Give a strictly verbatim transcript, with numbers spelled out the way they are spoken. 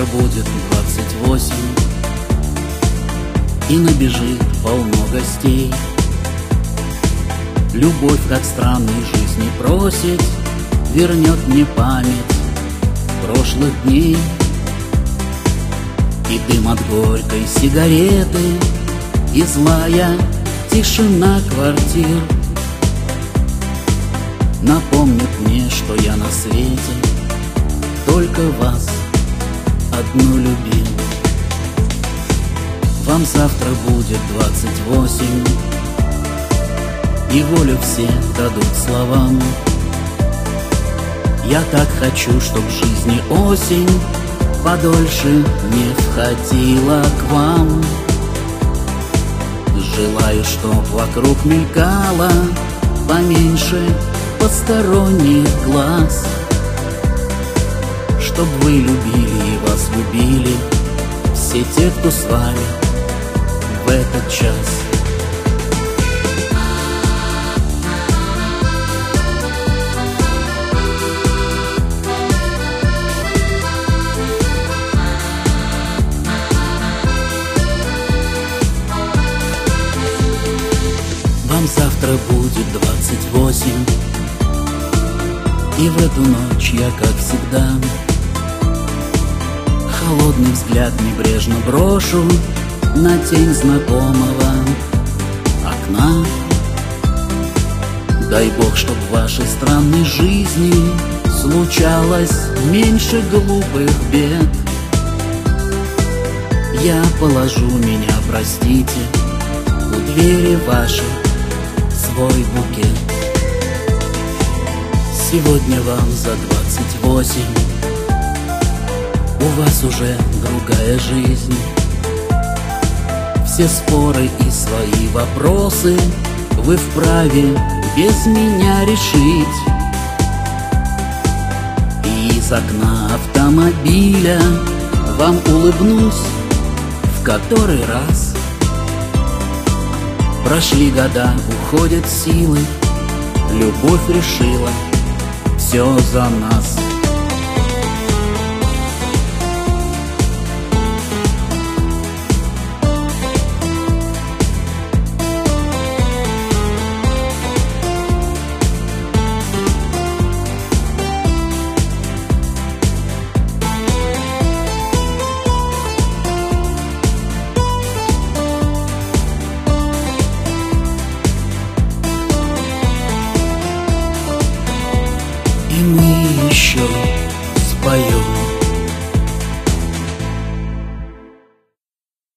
будет двадцать восемь, и набежит полно гостей. Любовь, как странной жизни просит, вернет мне память прошлых дней. И дым от горькой сигареты, и злая тишина квартир напомнит мне, что я на свете только вас одну любил. Вам завтра будет двадцать восемь, и волю все дадут словам. Я так хочу, чтоб в жизни осень подольше не входила к вам. Желаю, чтоб вокруг мелькало поменьше посторонних глаз, чтоб вы любили и вас любили все те, кто с вами в этот час. Вам завтра будет двадцать восемь, и в эту ночь я, как всегда, холодный взгляд небрежно брошу на тень знакомого окна. Дай Бог, чтоб в вашей странной жизни случалось меньше глупых бед. Я положу, меня простите, у двери вашей свой букет. Сегодня вам за двадцать восемь, у вас уже другая жизнь. Все споры и свои вопросы вы вправе без меня решить. И из окна автомобиля вам улыбнусь в который раз. Прошли года, уходят силы, любовь решила все за нас.